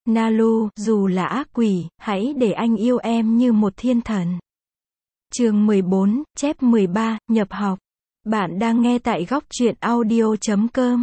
Nalu, dù là ác quỷ, hãy để anh yêu em như một thiên thần. Chương 14, chép 13, nhập học. Bạn đang nghe tại góc truyện audio.com.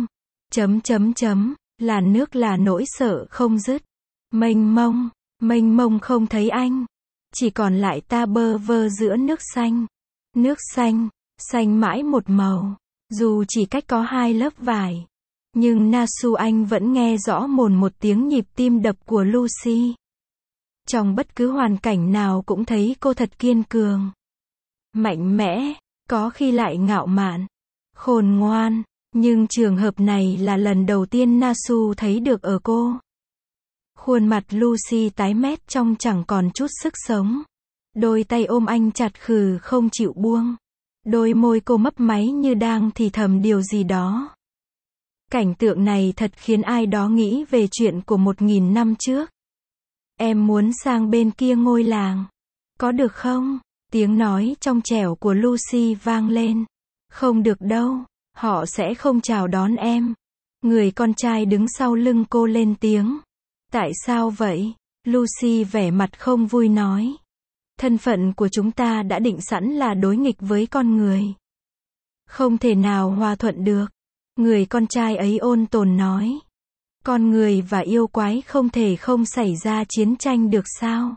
Là nước là nỗi sợ không dứt. Mênh mông không thấy anh. Chỉ còn lại ta bơ vơ giữa nước xanh. Nước xanh, xanh mãi một màu. Dù chỉ cách có 2 lớp vải. Nhưng Nasu anh vẫn nghe rõ một tiếng nhịp tim đập của Lucy. Trong bất cứ hoàn cảnh nào cũng thấy cô thật kiên cường. Mạnh mẽ, có khi lại ngạo mạn, khôn ngoan, nhưng trường hợp này là lần đầu tiên Nasu thấy được ở cô. Khuôn mặt Lucy tái mét trông chẳng còn chút sức sống. Đôi tay ôm anh chặt khừ không chịu buông. Đôi môi cô mấp máy như đang thì thầm điều gì đó. Cảnh tượng này thật khiến ai đó nghĩ về chuyện của 1000 năm trước. Em muốn sang bên kia ngôi làng. Có được không? Tiếng nói trong trẻo của Lucy vang lên. Không được đâu, họ sẽ không chào đón em. Người con trai đứng sau lưng cô lên tiếng. Tại sao vậy? Lucy vẻ mặt không vui nói. Thân phận của chúng ta đã định sẵn là đối nghịch với con người. Không thể nào hòa thuận được. Người con trai ấy ôn tồn nói. Con người và yêu quái không thể không xảy ra chiến tranh được sao?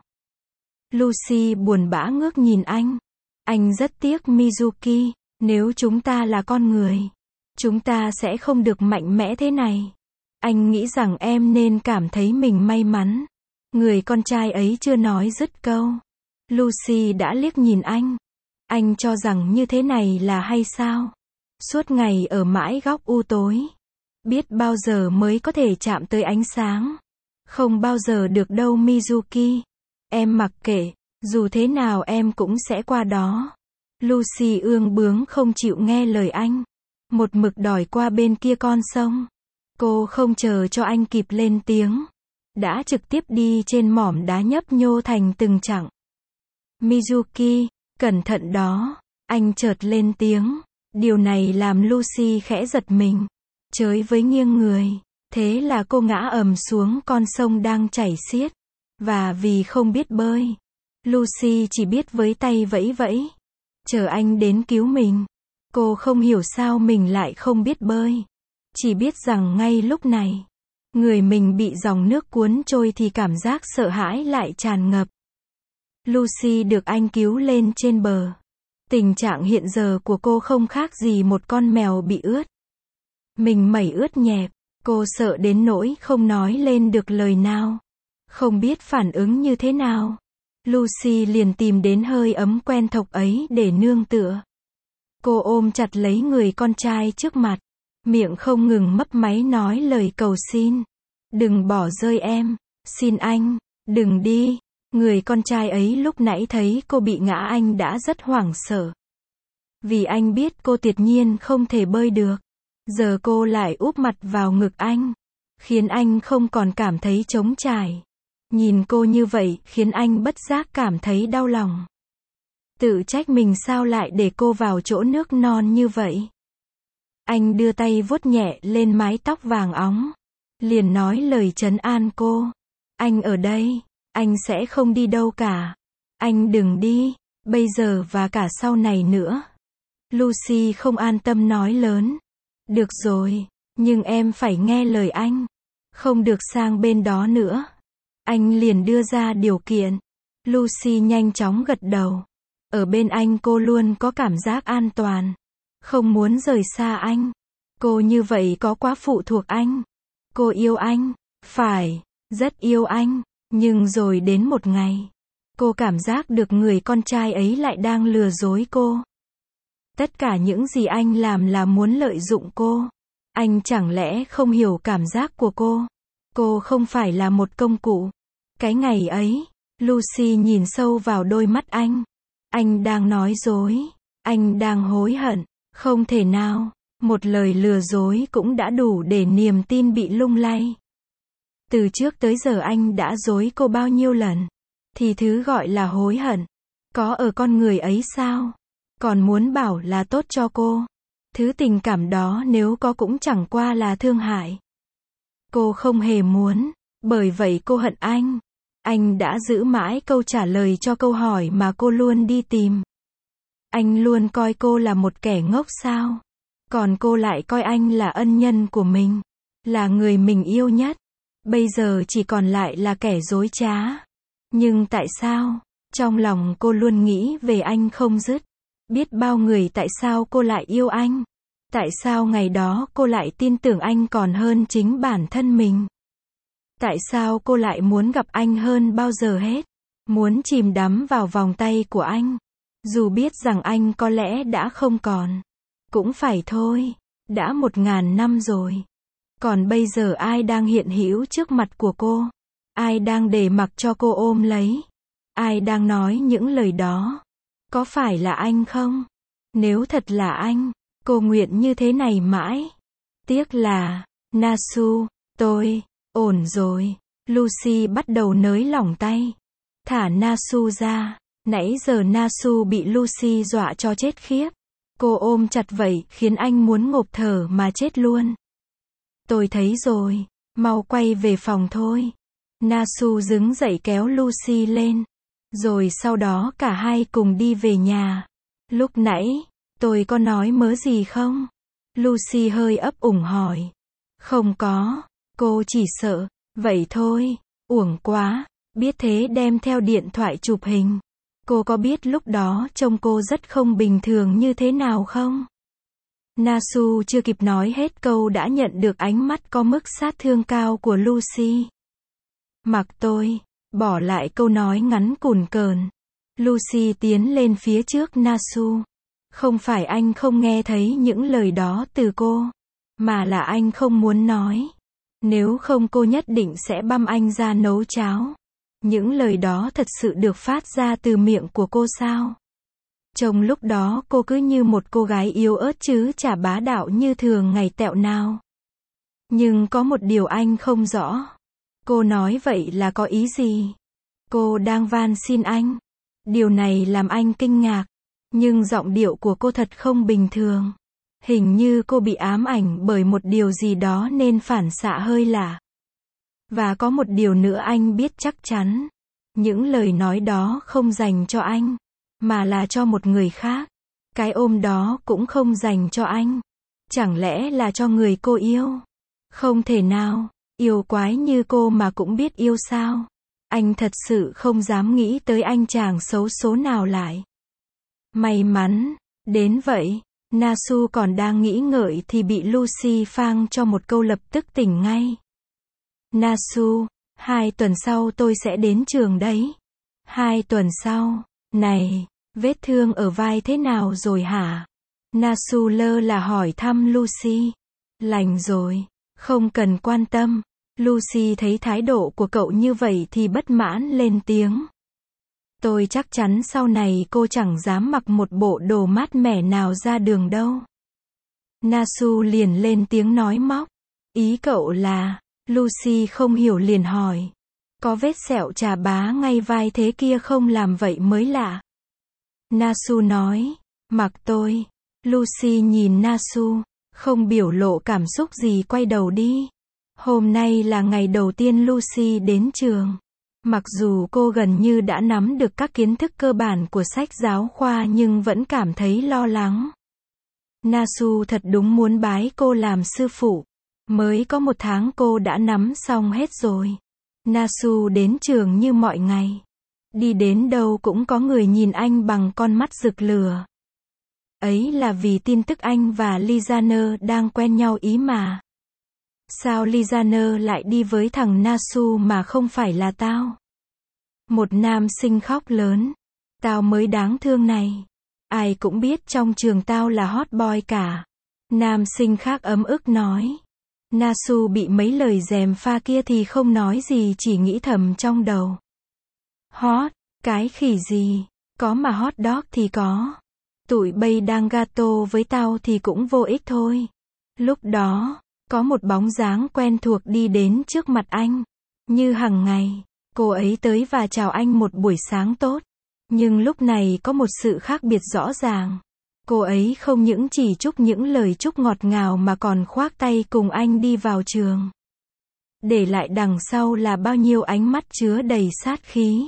Lucy buồn bã ngước nhìn anh. Anh rất tiếc Mizuki, nếu chúng ta là con người, chúng ta sẽ không được mạnh mẽ thế này. Anh nghĩ rằng em nên cảm thấy mình may mắn. Người con trai ấy chưa nói dứt câu. Lucy đã liếc nhìn anh. Anh cho rằng như thế này là hay sao? Suốt ngày ở mãi góc u tối. Biết bao giờ mới có thể chạm tới ánh sáng. Không bao giờ được đâu Mizuki. Em mặc kệ, dù thế nào em cũng sẽ qua đó. Lucy ương bướng không chịu nghe lời anh. Một mực đòi qua bên kia con sông. Cô không chờ cho anh kịp lên tiếng. Đã trực tiếp đi trên mỏm đá nhấp nhô thành từng chặng. Mizuki, cẩn thận đó. Anh chợt lên tiếng. Điều này làm Lucy khẽ giật mình. Chới với nghiêng người. Thế là cô ngã ầm xuống con sông đang chảy xiết. Và vì không biết bơi, Lucy chỉ biết với tay vẫy vẫy. Chờ anh đến cứu mình. Cô không hiểu sao mình lại không biết bơi. Chỉ biết rằng ngay lúc này, người mình bị dòng nước cuốn trôi thì cảm giác sợ hãi lại tràn ngập. Lucy được anh cứu lên trên bờ. Tình trạng hiện giờ của cô không khác gì một con mèo bị ướt. Mình mẩy ướt nhẹp, cô sợ đến nỗi không nói lên được lời nào. Không biết phản ứng như thế nào. Lucy liền tìm đến hơi ấm quen thuộc ấy để nương tựa. Cô ôm chặt lấy người con trai trước mặt. Miệng không ngừng mấp máy nói lời cầu xin. Đừng bỏ rơi em. Xin anh, đừng đi. Người con trai ấy lúc nãy thấy cô bị ngã anh đã rất hoảng sợ. Vì anh biết cô tuyệt nhiên không thể bơi được. Giờ cô lại úp mặt vào ngực anh. Khiến anh không còn cảm thấy trống trải. Nhìn cô như vậy khiến anh bất giác cảm thấy đau lòng. Tự trách mình sao lại để cô vào chỗ nước non như vậy. Anh đưa tay vuốt nhẹ lên mái tóc vàng óng. Liền nói lời trấn an cô. Anh ở đây. Anh sẽ không đi đâu cả. Anh đừng đi. Bây giờ và cả sau này nữa. Lucy không an tâm nói lớn. Được rồi. Nhưng em phải nghe lời anh. Không được sang bên đó nữa. Anh liền đưa ra điều kiện. Lucy nhanh chóng gật đầu. Ở bên anh cô luôn có cảm giác an toàn. Không muốn rời xa anh. Cô như vậy có quá phụ thuộc anh. Cô yêu anh. Phải, rất yêu anh. Nhưng rồi đến một ngày, cô cảm giác được người con trai ấy lại đang lừa dối cô. Tất cả những gì anh làm là muốn lợi dụng cô. Anh chẳng lẽ không hiểu cảm giác của cô? Cô không phải là một công cụ. Cái ngày ấy, Lucy nhìn sâu vào đôi mắt anh. Anh đang nói dối. Anh đang hối hận. Không thể nào. Một lời lừa dối cũng đã đủ để niềm tin bị lung lay. Từ trước tới giờ anh đã dối cô bao nhiêu lần. Thì thứ gọi là hối hận có ở con người ấy sao? Còn muốn bảo là tốt cho cô. Thứ tình cảm đó nếu có cũng chẳng qua là thương hại. Cô không hề muốn. Bởi vậy cô hận anh. Anh đã giữ mãi câu trả lời cho câu hỏi mà cô luôn đi tìm. Anh luôn coi cô là một kẻ ngốc sao? Còn cô lại coi anh là ân nhân của mình, là người mình yêu nhất. Bây giờ chỉ còn lại là kẻ dối trá. Nhưng tại sao? Trong lòng cô luôn nghĩ về anh không dứt. Biết bao người tại sao cô lại yêu anh? Tại sao ngày đó cô lại tin tưởng anh còn hơn chính bản thân mình? Tại sao cô lại muốn gặp anh hơn bao giờ hết? Muốn chìm đắm vào vòng tay của anh. Dù biết rằng anh có lẽ đã không còn. Cũng phải thôi. Đã 1000 năm rồi. Còn bây giờ ai đang hiện hữu trước mặt của cô? Ai đang để mặc cho cô ôm lấy? Ai đang nói những lời đó? Có phải là anh không? Nếu thật là anh, cô nguyện như thế này mãi. Tiếc là, Nasu, tôi, ổn rồi. Lucy bắt đầu nới lỏng tay. Thả Nasu ra. Nãy giờ Nasu bị Lucy dọa cho chết khiếp. Cô ôm chặt vậy khiến anh muốn ngộp thở mà chết luôn. Tôi thấy rồi. Mau quay về phòng thôi. Nasu đứng dậy kéo Lucy lên. Rồi sau đó cả hai cùng đi về nhà. Lúc nãy, tôi có nói mớ gì không? Lucy hơi ấp ủng hỏi. Không có. Cô chỉ sợ. Vậy thôi. Uổng quá. Biết thế đem theo điện thoại chụp hình. Cô có biết lúc đó trông cô rất không bình thường như thế nào không? Nasu chưa kịp nói hết câu đã nhận được ánh mắt có mức sát thương cao của Lucy. Mặc tôi. Bỏ lại câu nói ngắn cùn cờn. Lucy tiến lên phía trước Nasu. Không phải anh không nghe thấy những lời đó từ cô. Mà là anh không muốn nói. Nếu không cô nhất định sẽ băm anh ra nấu cháo. Những lời đó thật sự được phát ra từ miệng của cô sao? Trong lúc đó cô cứ như một cô gái yếu ớt chứ chả bá đạo như thường ngày tẹo nào. Nhưng có một điều anh không rõ. Cô nói vậy là có ý gì? Cô đang van xin anh. Điều này làm anh kinh ngạc. Nhưng giọng điệu của cô thật không bình thường. Hình như cô bị ám ảnh bởi một điều gì đó nên phản xạ hơi lạ. Và có một điều nữa anh biết chắc chắn. Những lời nói đó không dành cho anh. Mà là cho một người khác. Cái ôm đó cũng không dành cho anh. Chẳng lẽ là cho người cô yêu? Không thể nào. Yêu quái như cô mà cũng biết yêu sao? Anh thật sự không dám nghĩ tới anh chàng xấu số nào lại. May mắn. Đến vậy. Nasu còn đang nghĩ ngợi thì bị Lucy phang cho một câu lập tức tỉnh ngay. Nasu, 2 tuần sau tôi sẽ đến trường đấy. 2 tuần sau. Này, vết thương ở vai thế nào rồi hả? Nasu lơ là hỏi thăm Lucy. Lành rồi, không cần quan tâm. Lucy thấy thái độ của cậu như vậy thì bất mãn lên tiếng. Tôi chắc chắn sau này cô chẳng dám mặc một bộ đồ mát mẻ nào ra đường đâu. Nasu liền lên tiếng nói móc. Ý cậu là... Lucy không hiểu liền hỏi. Có vết sẹo chà bá ngay vai thế kia không làm vậy mới lạ. Nasu nói. Mặc tôi. Lucy nhìn Nasu. Không biểu lộ cảm xúc gì quay đầu đi. Hôm nay là ngày đầu tiên Lucy đến trường. Mặc dù cô gần như đã nắm được các kiến thức cơ bản của sách giáo khoa nhưng vẫn cảm thấy lo lắng. Nasu thật đúng muốn bái cô làm sư phụ. Mới có 1 tháng cô đã nắm xong hết rồi. Nasu đến trường như mọi ngày. Đi đến đâu cũng có người nhìn anh bằng con mắt rực lửa. Ấy là vì tin tức anh và Lizana đang quen nhau ý mà. Sao Lizana lại đi với thằng Nasu mà không phải là tao? Một nam sinh khóc lớn. Tao mới đáng thương này. Ai cũng biết trong trường tao là hot boy cả. Nam sinh khác ấm ức nói. Nasu bị mấy lời gièm pha kia thì không nói gì chỉ nghĩ thầm trong đầu. Hot, cái khỉ gì, có mà hot dog thì có. Tụi bay đang gato với tao thì cũng vô ích thôi. Lúc đó, có một bóng dáng quen thuộc đi đến trước mặt anh. Như hằng ngày, cô ấy tới và chào anh một buổi sáng tốt. Nhưng lúc này có một sự khác biệt rõ ràng. Cô ấy không những chỉ chúc những lời chúc ngọt ngào mà còn khoác tay cùng anh đi vào trường. để lại đằng sau là bao nhiêu ánh mắt chứa đầy sát khí.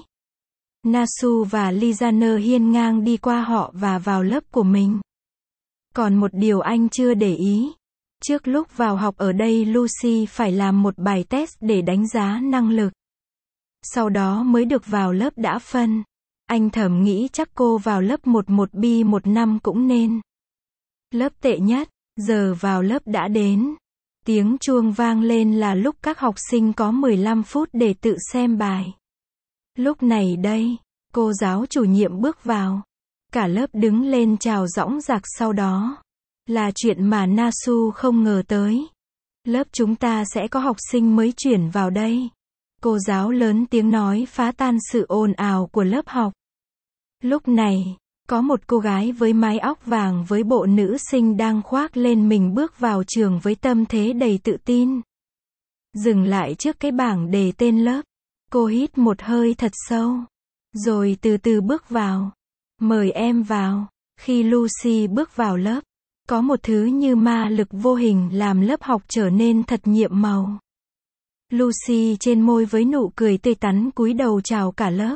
Nasu và Lizaner hiên ngang đi qua họ và vào lớp của mình. Còn một điều anh chưa để ý. Trước lúc vào học ở đây Lucy phải làm một bài test để đánh giá năng lực. Sau đó mới được vào lớp đã phân. Anh thầm nghĩ chắc cô vào lớp 11B15 cũng nên. Lớp tệ nhất, giờ vào lớp đã đến. Tiếng chuông vang lên là lúc các học sinh có 15 phút để tự xem bài. Lúc này đây, cô giáo chủ nhiệm bước vào. Cả lớp đứng lên chào dõng dạc sau đó. Là chuyện mà Nasu không ngờ tới. Lớp chúng ta sẽ có học sinh mới chuyển vào đây. Cô giáo lớn tiếng nói phá tan sự ồn ào của lớp học. Lúc này, có một cô gái với mái óc vàng với bộ nữ sinh đang khoác lên mình bước vào trường với tâm thế đầy tự tin. Dừng lại trước cái bảng đề tên lớp. Cô hít một hơi thật sâu. Rồi từ từ bước vào. Mời em vào. Khi Lucy bước vào lớp, có một thứ như ma lực vô hình làm lớp học trở nên thật nhiệm màu. Lucy trên môi với nụ cười tươi tắn cúi đầu chào cả lớp.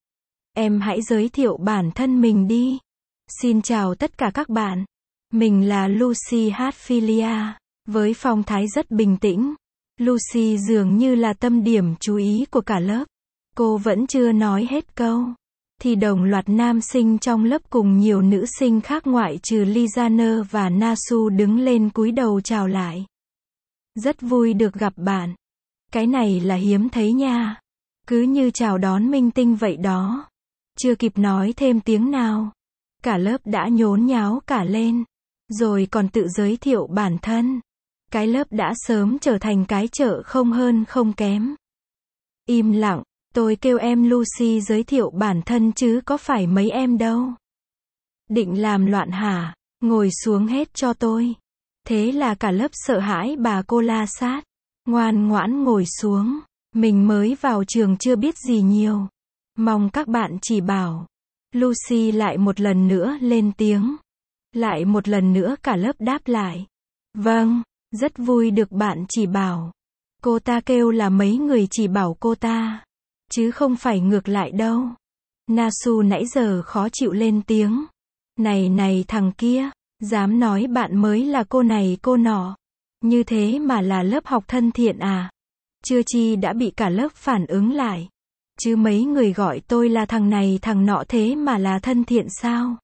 Em hãy giới thiệu bản thân mình đi. Xin chào tất cả các bạn. Mình là Lucy Hatfilia. Với phong thái rất bình tĩnh, Lucy dường như là tâm điểm chú ý của cả lớp. Cô vẫn chưa nói hết câu, thì đồng loạt nam sinh trong lớp cùng nhiều nữ sinh khác ngoại trừ Lizaner và Nasu đứng lên cúi đầu chào lại. Rất vui được gặp bạn. Cái này là hiếm thấy nha. Cứ như chào đón minh tinh vậy đó. Chưa kịp nói thêm tiếng nào, cả lớp đã nhốn nháo cả lên. Rồi còn tự giới thiệu bản thân. Cái lớp đã sớm trở thành cái chợ không hơn không kém. Im lặng, tôi kêu em Lucy giới thiệu bản thân chứ có phải mấy em đâu. Định làm loạn hả? Ngồi xuống hết cho tôi. Thế là cả lớp sợ hãi bà cô la sát. Ngoan ngoãn ngồi xuống. Mình mới vào trường chưa biết gì nhiều. Mong các bạn chỉ bảo. Lucy lại một lần nữa lên tiếng. Lại một lần nữa cả lớp đáp lại. Vâng, rất vui được bạn chỉ bảo. Cô ta kêu là mấy người chỉ bảo cô ta, chứ không phải ngược lại đâu. Nasu nãy giờ khó chịu lên tiếng. Này này thằng kia, dám nói bạn mới là cô này cô nọ. Như thế mà là lớp học thân thiện à? Chưa chi đã bị cả lớp phản ứng lại. Chứ mấy người gọi tôi là thằng này thằng nọ thế mà là thân thiện sao?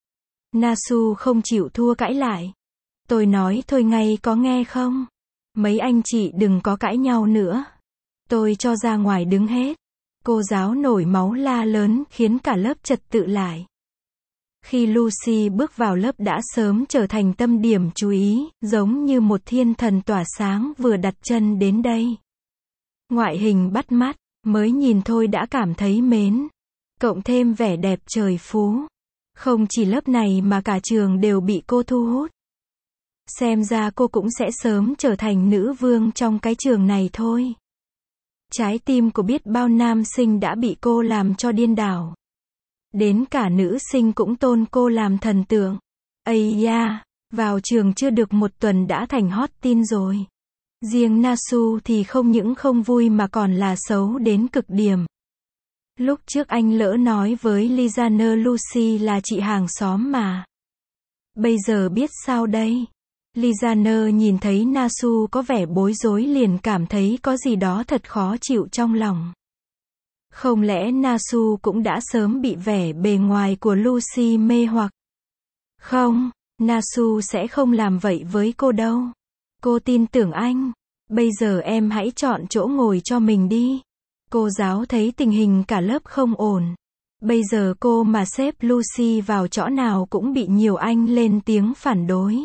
Nasu không chịu thua cãi lại. Tôi nói thôi ngay có nghe không? Mấy anh chị đừng có cãi nhau nữa. Tôi cho ra ngoài đứng hết. Cô giáo nổi máu la lớn khiến cả lớp trật tự lại. Khi Lucy bước vào lớp đã sớm trở thành tâm điểm chú ý, giống như một thiên thần tỏa sáng vừa đặt chân đến đây. Ngoại hình bắt mắt, mới nhìn thôi đã cảm thấy mến. Cộng thêm vẻ đẹp trời phú. Không chỉ lớp này mà cả trường đều bị cô thu hút. Xem ra cô cũng sẽ sớm trở thành nữ vương trong cái trường này thôi. Trái tim của biết bao nam sinh đã bị cô làm cho điên đảo. Đến cả nữ sinh cũng tôn cô làm thần tượng. Ây da, vào trường chưa được một tuần đã thành hot tin rồi. Riêng Nasu thì không những không vui mà còn là xấu đến cực điểm. Lúc trước anh lỡ nói với Lizaner Lucy là chị hàng xóm mà. Bây giờ biết sao đây? Lizaner nhìn thấy Nasu có vẻ bối rối liền cảm thấy có gì đó thật khó chịu trong lòng. Không lẽ Nasu cũng đã sớm bị vẻ bề ngoài của Lucy mê hoặc? Không, Nasu sẽ không làm vậy với cô đâu. Cô tin tưởng anh. Bây giờ em hãy chọn chỗ ngồi cho mình đi. Cô giáo thấy tình hình cả lớp không ổn. Bây giờ cô mà xếp Lucy vào chỗ nào cũng bị nhiều anh lên tiếng phản đối.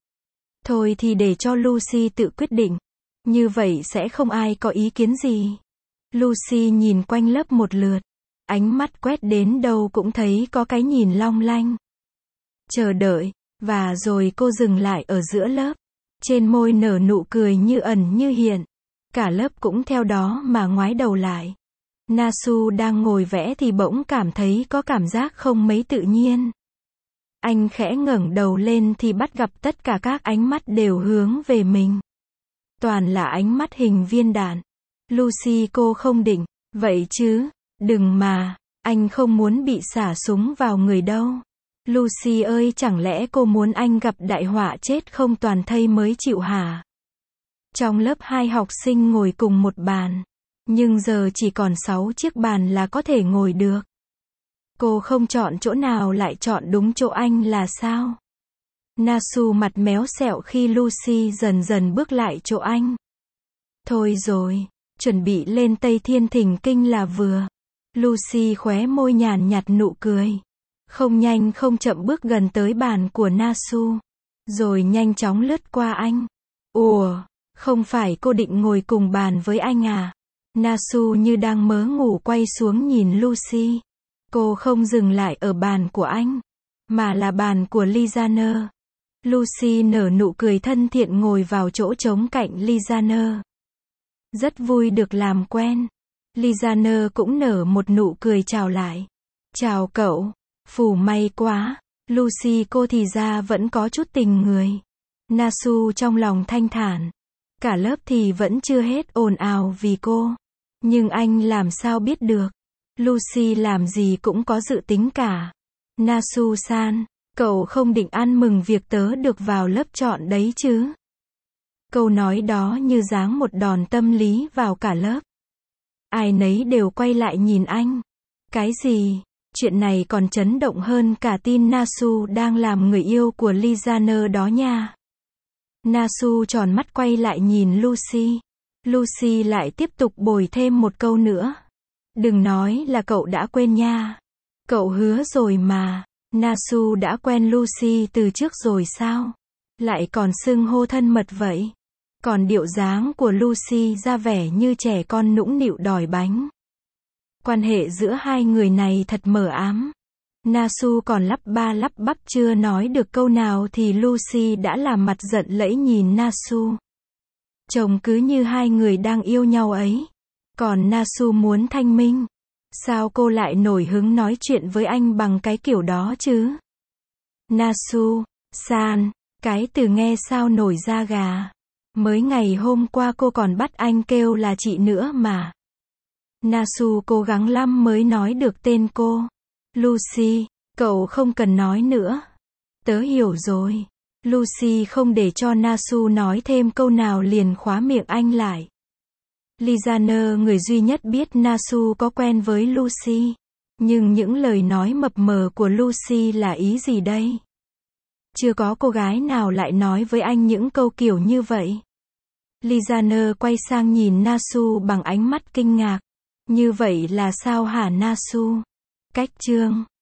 Thôi thì để cho Lucy tự quyết định. Như vậy sẽ không ai có ý kiến gì. Lucy nhìn quanh lớp một lượt. Ánh mắt quét đến đâu cũng thấy có cái nhìn long lanh. Chờ đợi. Và rồi cô dừng lại ở giữa lớp. Trên môi nở nụ cười như ẩn như hiện. Cả lớp cũng theo đó mà ngoái đầu lại. Nasu đang ngồi vẽ thì bỗng cảm thấy có cảm giác không mấy tự nhiên. Anh khẽ ngẩng đầu lên thì bắt gặp tất cả các ánh mắt đều hướng về mình. Toàn là ánh mắt hình viên đạn. Lucy cô không định. Vậy chứ. Đừng mà. Anh không muốn bị xả súng vào người đâu. Lucy ơi, chẳng lẽ cô muốn anh gặp đại họa chết không toàn thây mới chịu hả? Trong lớp 2 học sinh ngồi cùng một bàn. Nhưng giờ chỉ còn 6 chiếc bàn là có thể ngồi được. Cô không chọn chỗ nào lại chọn đúng chỗ anh là sao? Nasu mặt méo xẹo khi Lucy dần dần bước lại chỗ anh. Thôi rồi, chuẩn bị lên Tây Thiên Thỉnh Kinh là vừa. Lucy khóe môi nhàn nhạt nụ cười. Không nhanh không chậm bước gần tới bàn của Nasu. Rồi nhanh chóng lướt qua anh. Ủa, không phải cô định ngồi cùng bàn với anh à? Nasu như đang mớ ngủ quay xuống nhìn Lucy. Cô không dừng lại ở bàn của anh, mà là bàn của Lizaner. Lucy nở nụ cười thân thiện ngồi vào chỗ trống cạnh Lizaner. Rất vui được làm quen. Lizaner cũng nở một nụ cười chào lại. Chào cậu. Phù may quá. Lucy cô thì ra vẫn có chút tình người. Nasu trong lòng thanh thản. Cả lớp thì vẫn chưa hết ồn ào vì cô. Nhưng anh làm sao biết được. Lucy làm gì cũng có dự tính cả. Nasu-san, cậu không định ăn mừng việc tớ được vào lớp chọn đấy chứ? Câu nói đó như giáng một đòn tâm lý vào cả lớp. Ai nấy đều quay lại nhìn anh. Cái gì? Chuyện này còn chấn động hơn cả tin Nasu đang làm người yêu của Lizaner đó nha. Nasu tròn mắt quay lại nhìn Lucy. Lucy lại tiếp tục bồi thêm một câu nữa. Đừng nói là cậu đã quên nha. Cậu hứa rồi mà. Nasu đã quen Lucy từ trước rồi sao? Lại còn xưng hô thân mật vậy. Còn điệu dáng của Lucy ra vẻ như trẻ con nũng nịu đòi bánh. Quan hệ giữa hai người này thật mờ ám. Nasu còn lắp ba lắp bắp chưa nói được câu nào thì Lucy đã làm mặt giận lẫy nhìn Nasu. Trông cứ như hai người đang yêu nhau ấy. Còn Nasu muốn thanh minh. Sao cô lại nổi hứng nói chuyện với anh bằng cái kiểu đó chứ? Nasu-san, cái từ nghe sao nổi da gà. Mới ngày hôm qua cô còn bắt anh kêu là chị nữa mà. Nasu cố gắng lắm mới nói được tên cô. Lucy, cậu không cần nói nữa. Tớ hiểu rồi. Lucy không để cho Nasu nói thêm câu nào liền khóa miệng anh lại. Lizaner người duy nhất biết Nasu có quen với Lucy. Nhưng những lời nói mập mờ của Lucy là ý gì đây? Chưa có cô gái nào lại nói với anh những câu kiểu như vậy. Lizaner quay sang nhìn Nasu bằng ánh mắt kinh ngạc. Như vậy là sao hả Nasu? Cách chương